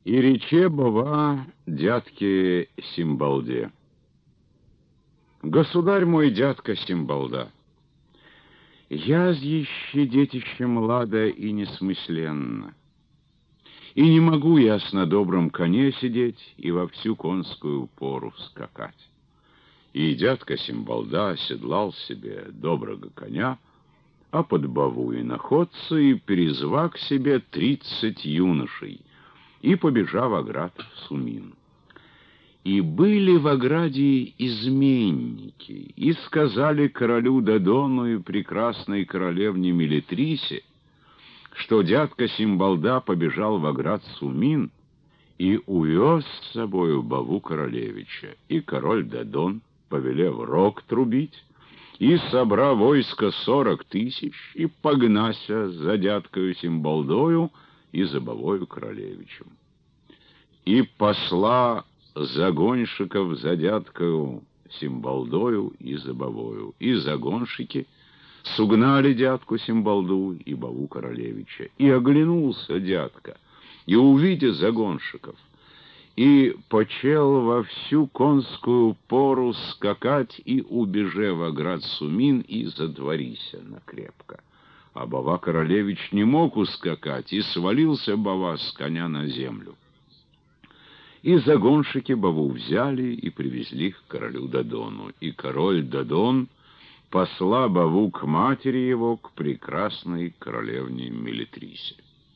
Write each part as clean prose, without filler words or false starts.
И рече бова дядке Симбалде: «Государь мой, дядка Симбалда, я еще детище млада и несмысленно, и не могу я на добром коне сидеть и во всю конскую пору скакать». И дядка Симбалда оседлал себе доброго коня, а под бову и находца, и перезвак себе 30 юношей, и побежав оград в Сумин. И были в ограде изменники, и сказали королю Додону и прекрасной королевне Мелитрисе, что дядка Симбалда побежал в оград Сумин и увез с собою бову королевича. И король Додон, повелев рог трубить, и собра войско 40 000, и погнася за дядкою Симбалдою и за бовою королевичем. И посла загонщиков за дядкою Симбалдою и за бовою, и загонщики сугнали дядку Симбалду и бову королевича. И оглянулся дядка, и увидя загонщиков, и почел во всю конскую пору скакать, и убеже в оград Сумин, и задворися накрепко. А бова королевич не мог ускакать, и свалился бова с коня на землю. И загонщики бову взяли и привезли к королю Додону. И король Додон посла бову к матери его, к прекрасной королевне Мелитрисе.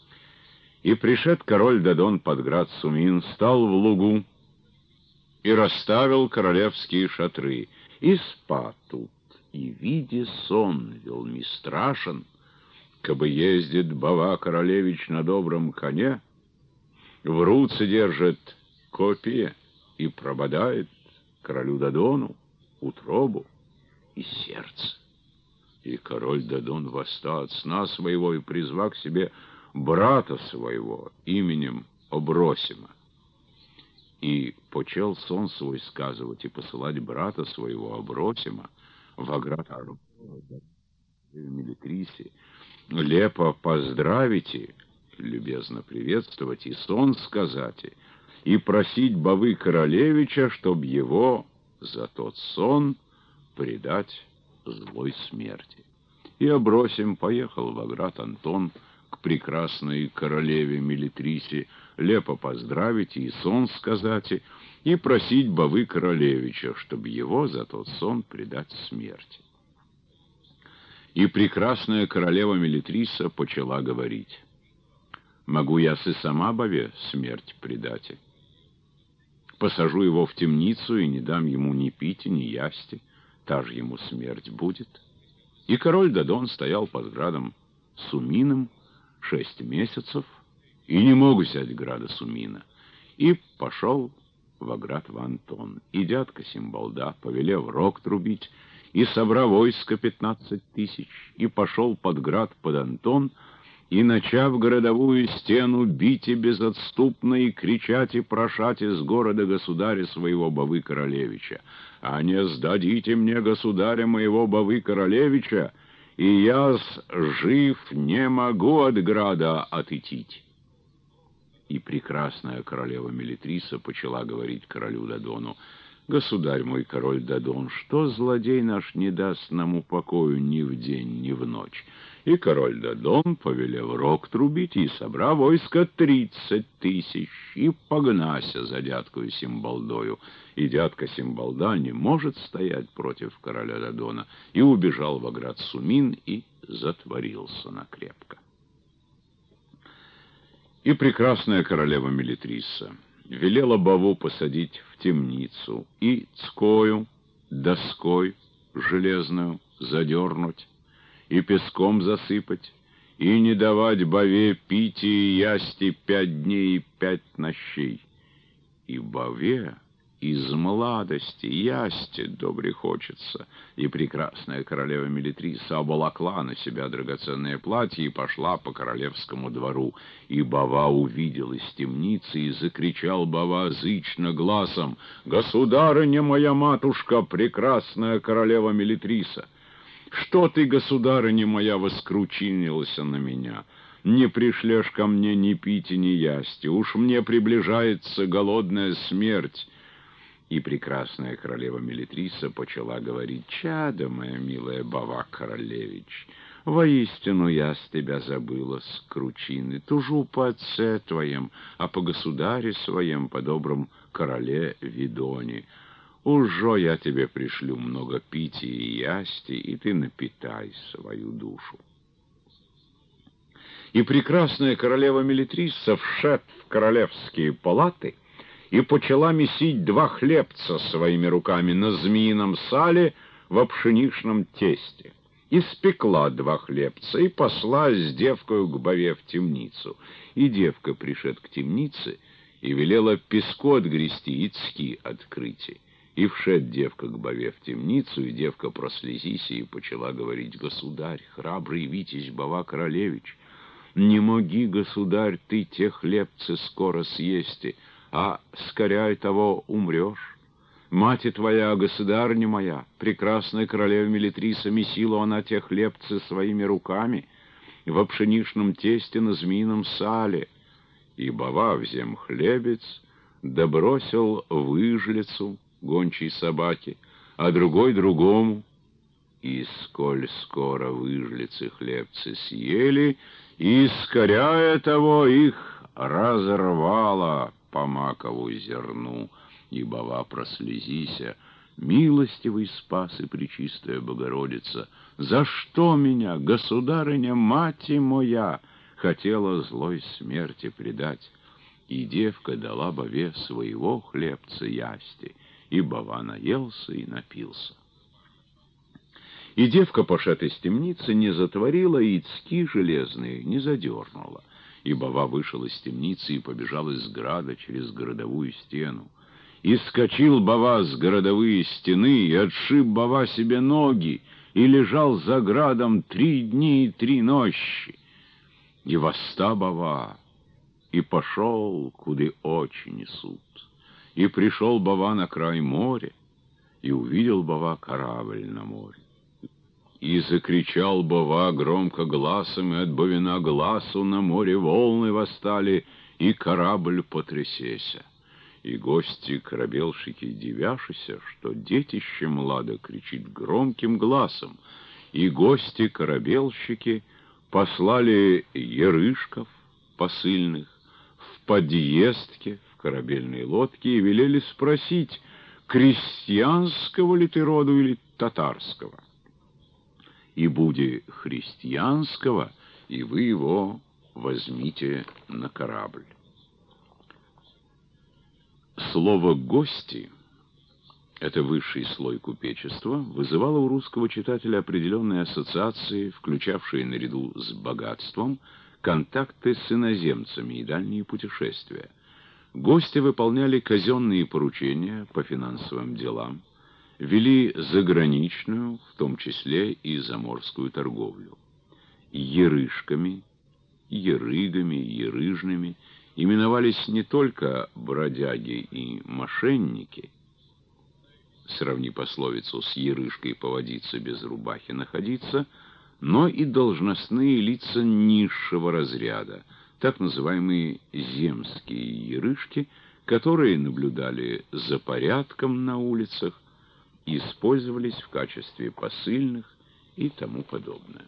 И пришед король Додон под град Сумин, стал в лугу и расставил королевские шатры, и спа тут, и виде сон вельми страшен, кабы ездит бова королевич на добром коне, в руце держит копье и прободает королю Додону утробу и сердце. И король Додон восста от сна своего и призвал к себе брата своего именем Обросима. И почел сон свой сказывать и посылать брата своего Обросима в оград Мелитрисе, лепо поздравите, любезно приветствовать и сон сказать, и просить бовы королевича, чтоб его за тот сон предать злой смерти. И Обросим поехал в оград Антон к прекрасной королеве Мелитрисе, лепо поздравить и сон сказать, и просить бовы королевича, чтоб его за тот сон предать смерти. И прекрасная королева Мелитриса почала говорить: «Могу я и сама бове смерть предать? Посажу его в темницу и не дам ему ни пить, ни ясти, та же ему смерть будет». И король Додон стоял под градом Суминым 6 месяцев и не мог взять града Сумина, и пошел в оград в Антон. И дядка Симбалда, повелев рог трубить, и собра войско 15 000, и пошел под град под Антон, и, начав городовую стену бить и безотступно, и кричать и прошать из города государя своего бовы королевича: «А не сдадите мне государя моего бовы королевича, и я жив не могу от града отытить». И прекрасная королева Мелитриса почала говорить королю Додону: «Государь мой, король Додон, что злодей наш не даст нам упокою ни в день, ни в ночь?» И король Додон повелел рог трубить, и собра войско 30 000, и погнася за дядкою Симбалдою. И дядка Симбалда не может стоять против короля Додона, и убежал в оград Сумин, и затворился накрепко. И прекрасная королева Мелитриса велела бову посадить в темницу и цкою, доской железную задернуть, и песком засыпать, и не давать бове пить и ясти 5 дней и 5 нощей. И бове из младости ясти добре хочется. И прекрасная королева Мелитриса оболокла на себя драгоценное платье и пошла по королевскому двору. И бова увидел из темницы, и закричал бова зычно гласом: «Государыня моя матушка, прекрасная королева Мелитриса! Что ты, государыня моя, воскручинилась на меня? не пришлешь ко мне ни пить и ни ясти. Уж мне приближается голодная смерть». И прекрасная королева Мелитриса почала говорить: «Чадо, моя милая Бава-королевич, воистину я с тебя забыла, с кручины, тужу по отце твоем, а по государе своем, по добром короле Видоне. Уже я тебе пришлю много питья и ясти, и ты напитай свою душу». И прекрасная королева Мелитриса вшед в королевские палаты и почала месить 2 хлебца своими руками на змеином сале во пшеничном тесте. И спекла 2 хлебца, и посла с девкою к Баве в темницу. И девка пришед к темнице, и велела песку отгрести, и цки открыть. И вшед девка к Баве в темницу, и девка прослезися, и почала говорить: «Государь, храбрый витязь Бава-королевич, не моги, государь, ты те хлебцы скоро съести, а скоряй того умрешь. Мать твоя, государня моя, прекрасная королева Мелитриса, месила она те хлебцы своими руками во пшеничном тесте на змеином сале». И Бава взем хлебец, да бросил выжлицу гончей собаки, а другой другому. И сколь скоро выжлицы хлебцы съели, и скоряя того их разорвало по макову зерну. И Бава прослезися: «Милостивый спас и пречистая Богородица, за что меня, государыня, мать моя, хотела злой смерти предать?» И девка дала Баве своего хлебца ясти, и Бава наелся и напился. И девка, пошед из темницы, не затворила, и цки железные не задернула. И Бава вышел из темницы и побежал из града через городовую стену. И скочил Бава с городовые стены, и отшиб Бава себе ноги, и лежал за градом 3 дни и 3 нощи. И восста Бава, и пошел, куды очи несут. И пришел Бава на край моря, и увидел Бава корабль на море. И закричал Бава громко гласом, и от Бавина гласу на море волны восстали, и корабль потрясеся. И гости корабелщики, дивяшися, что детище младо кричит громким гласом, и гости корабелщики послали ерышков посыльных в подъездке, в корабельной лодке, и велели спросить, крестьянского ли ты роду или татарского. И буди христианского, и вы его возьмите на корабль. Слово «гости» — это высший слой купечества, вызывало у русского читателя определенные ассоциации, включавшие наряду с богатством контакты с иноземцами и дальние путешествия. Гости выполняли казенные поручения по финансовым делам, вели заграничную, в том числе и заморскую торговлю. Ерышками, ерыгами, ерыжными именовались не только бродяги и мошенники, сравни пословицу с ерышкой поводиться без рубахи находиться, но и должностные лица низшего разряда, так называемые земские ерышки, которые наблюдали за порядком на улицах, использовались в качестве посыльных и тому подобное.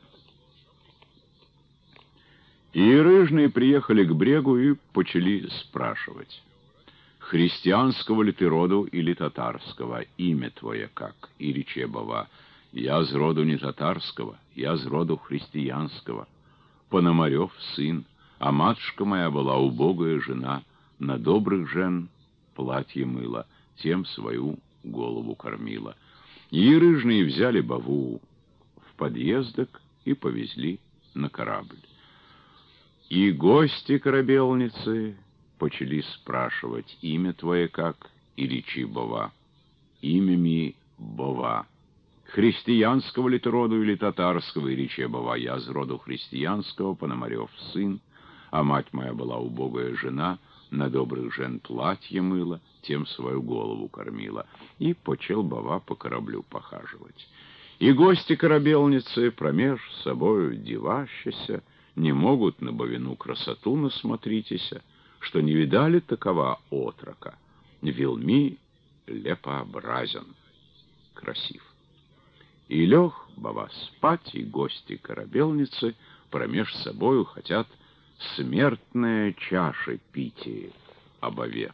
И рыжные приехали к брегу и почали спрашивать: «Христианского ли ты роду или татарского? Имя твое как?» И рече Бава: «Я с роду не татарского, я с роду христианского. Пономарев сын, а матушка моя была убогая жена, на добрых жен платье мыла, тем свою голову кормила». И рыжные взяли Баву в подъездок и повезли на корабль. И гости корабелницы почали спрашивать: «Имя твое как?» И речи Бава: «Имя ми Бава». «Христианского ли ты роду или татарского?» И речи Бава: «Я с роду христианского, Пономарев сын, а мать моя была убогая жена, на добрых жен платье мыла, тем свою голову кормила». И почел Бава по кораблю похаживать. И гости корабелницы, промеж собою деващися, не могут на бовину красоту насмотритеся, что не видали такова отрока. Велми лепообразен, красив. И лег бава спать, и гости корабелницы промеж собою хотят смертные чаши пить о бове.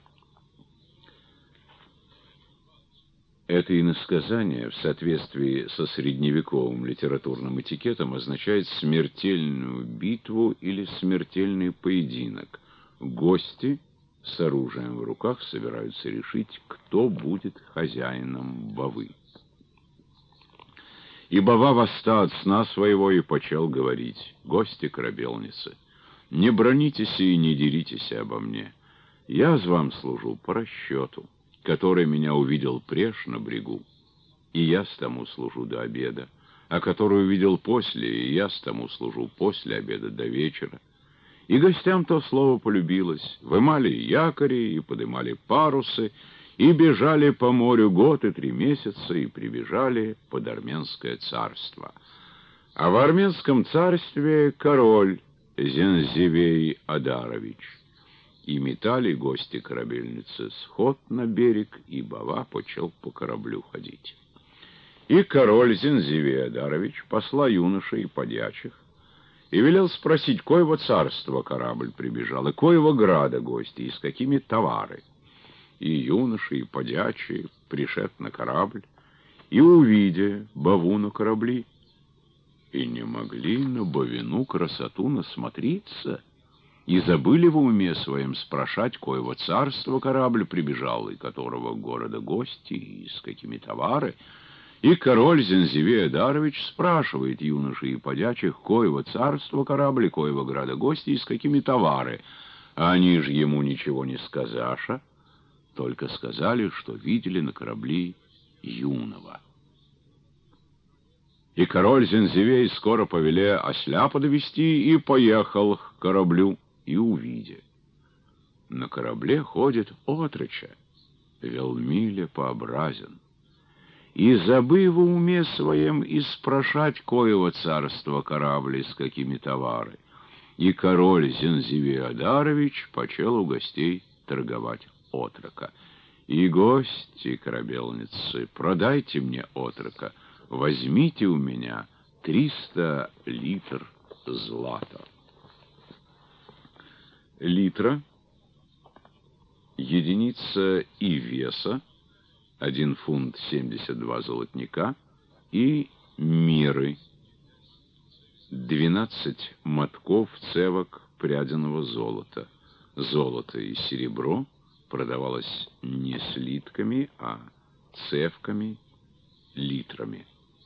Это иносказание в соответствии со средневековым литературным этикетом означает смертельную битву или смертельный поединок. Гости с оружием в руках собираются решить, кто будет хозяином бовы. И бова восста от сна своего и почел говорить: гости корабелницы, не бронитесь и не деритесь обо мне. Я вам служу по расчету, который меня увидел преж на брегу, и я с тому служу до обеда, а который увидел после, и я с тому служу после обеда до вечера. И гостям то слово полюбилось. Вымали якори и подымали парусы, и бежали по морю год и 3 месяца, и прибежали под Арменское царство. А в Арменском царстве король Зензивей Адарович. И метали гости корабельницы сход на берег, и бава почел по кораблю ходить. И король Зензивей Адарович посла юношей и подьячих, и велел спросить, коего царства корабль прибежал, и коего града гости, и с какими товары. И юноши, и подьячие пришед на корабль, и увидя бову на корабли, и не могли на бовину красоту насмотриться, и забыли в уме своем спрашать, коего царства корабль прибежал, и которого города гости, и с какими товары. И король Зензивей Адарович спрашивает юношей и подьячих, коего царства корабль, коего града гости, и с какими товары. А они ж ему ничего не сказаша, только сказали, что видели на корабли юного. И король Зензивей скоро повеле осля подвести, и поехал к кораблю, и увидя. На корабле ходит отроча, велми лепообразен. И забыв в уме своем и спрашать, коего царства корабль, с какими товары. И король Зензивей Адарович почел у гостей торговать отрока. И гости корабелницы, продайте мне отрока, возьмите у меня 300 литр злата. Литра — единица и веса, 1 фунт 72 золотника, и миры, 12 мотков цевок пряденого золота. Золото и серебро продавалось не слитками, а цевками, литрами.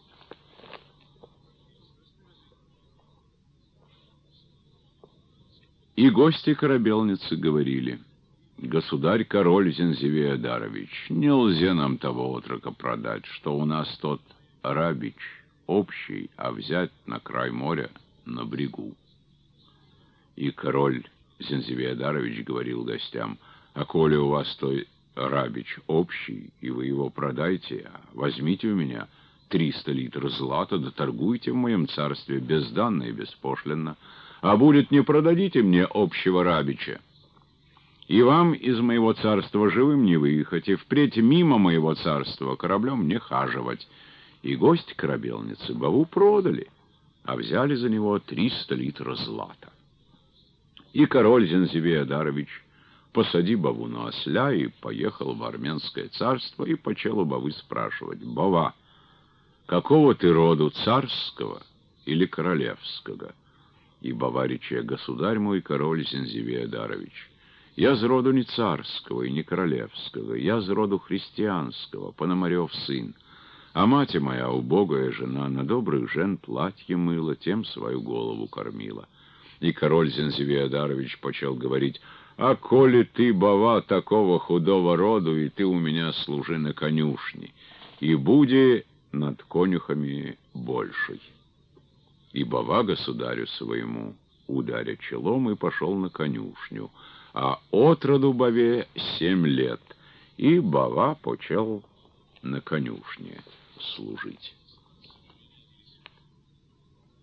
И гости корабелницы говорили: государь-король Зензивей Адарович, нельзя нам того отрока продать, что у нас тот рабич общий, а взять на край моря, на брегу. И король Зензивей Адарович говорил гостям: а коли у вас той рабич общий, и вы его продайте, возьмите у меня 300 литров злата, да торгуйте в моем царстве безданно и беспошлинно, а будет не продадите мне общего рабича, и вам из моего царства живым не выехать, и впредь мимо моего царства кораблем не хаживать. И гости корабелницы бову продали, а взяли за него 300 литров злата. И король Зензивей Адарович посади бову на осля и поехал в Арменское царство, и почел у бовы спрашивать: бова, какого ты роду, царского или королевского? И бова рече: государь мой, король Зензивей Адарович, я с роду не царского и не королевского, я с роду христианского, Пономарев сын. А мать моя, убогая жена, на добрых жен платье мыла, тем свою голову кормила. И король Зензивей Адарович почел говорить: а коли ты, бова, такого худого роду, и ты у меня служи на конюшне, и буди над конюхами большей. И бова государю своему, ударя челом, и пошел на конюшню, а отроду бове 7 лет, и бова почел на конюшне служить.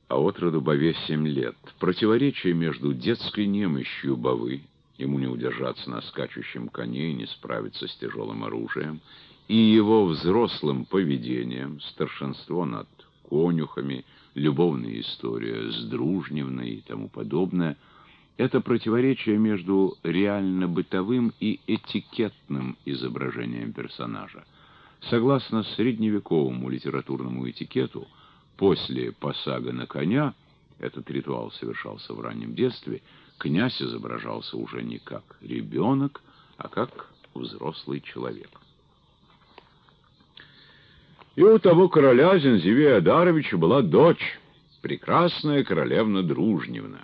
а отроду Баве 7 лет. Противоречие между детской немощью Бавы, ему не удержаться на скачущем коне и не справиться с тяжелым оружием, и его взрослым поведением, старшинство над конюхами, любовная история с Дружневной и тому подобное, это противоречие между реально-бытовым и этикетным изображением персонажа. Согласно средневековому литературному этикету, после посага на коня, этот ритуал совершался в раннем детстве, князь изображался уже не как ребенок, а как взрослый человек. И у того короля Зензивея Адаровича была дочь, прекрасная королевна Дружневна.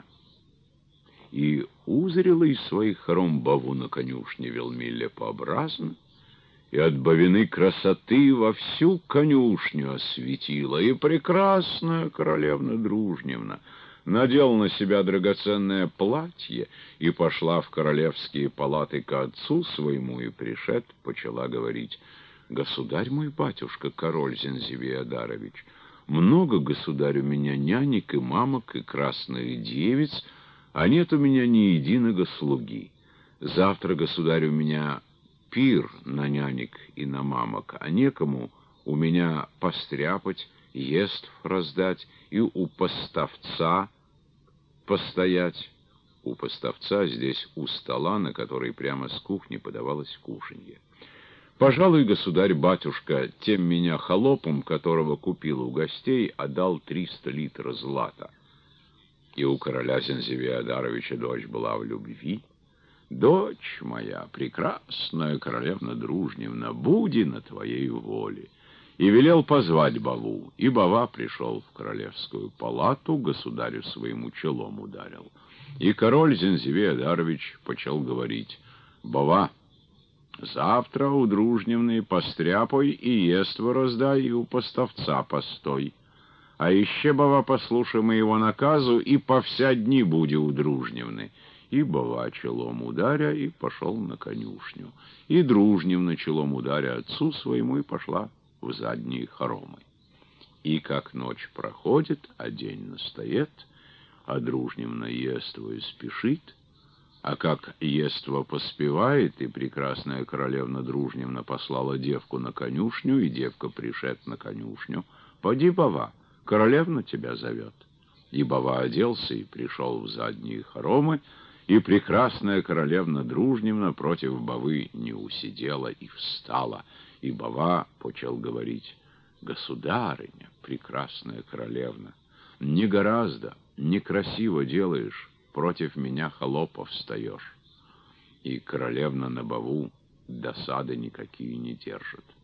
И узрела из своих хором Баву на конюшне Велмилля-пообразно, и от Бавины красоты во всю конюшню осветила, и прекрасная королевна Дружневна надела на себя драгоценное платье и пошла в королевские палаты к отцу своему, и пришед почала говорить: «Государь мой батюшка, король Зензивей Адарович, много, государь, у меня нянек и мамок и красных девиц, а нет у меня ни единого слуги. Завтра, государь, у меня пир на нянек и на мамок, а некому у меня постряпать, еств раздать и у поставца постоять». У поставца здесь у стола, на который прямо с кухни подавалось кушанье. «Пожалуй, государь-батюшка, тем меня холопом, которого купил у гостей, отдал 300 литров злата». И у короля Зензивея Адаровича дочь была в любви. «Дочь моя, прекрасная королевна Дружневна, буди на твоей воле». И велел позвать Баву, и Бава пришел в королевскую палату, государю своему челом ударил. И король Зензивей Адарович почал говорить: «Бава, завтра у Дружневны постряпай и ество раздай, и у поставца постой. А еще, Бава, послушай моего наказу, и по вся дни буди у Дружневны». И Бава челом ударя, и пошел на конюшню. И Дружневна челом ударя отцу своему, и пошла в задние хоромы. И как ночь проходит, а день настает, а Дружневна ествуя спешит, а как ество поспевает, и прекрасная королевна Дружневна послала девку на конюшню, и девка пришед на конюшню: «Поди, Бава, королевна тебя зовет». И Бава оделся и пришел в задние хоромы, и прекрасная королевна Дружневна против Бавы не усидела и встала. И Бава почел говорить: «Государыня, прекрасная королевна, не гораздо, некрасиво делаешь, против меня холопа встаешь». И королевна на Баву досады никакие не держит.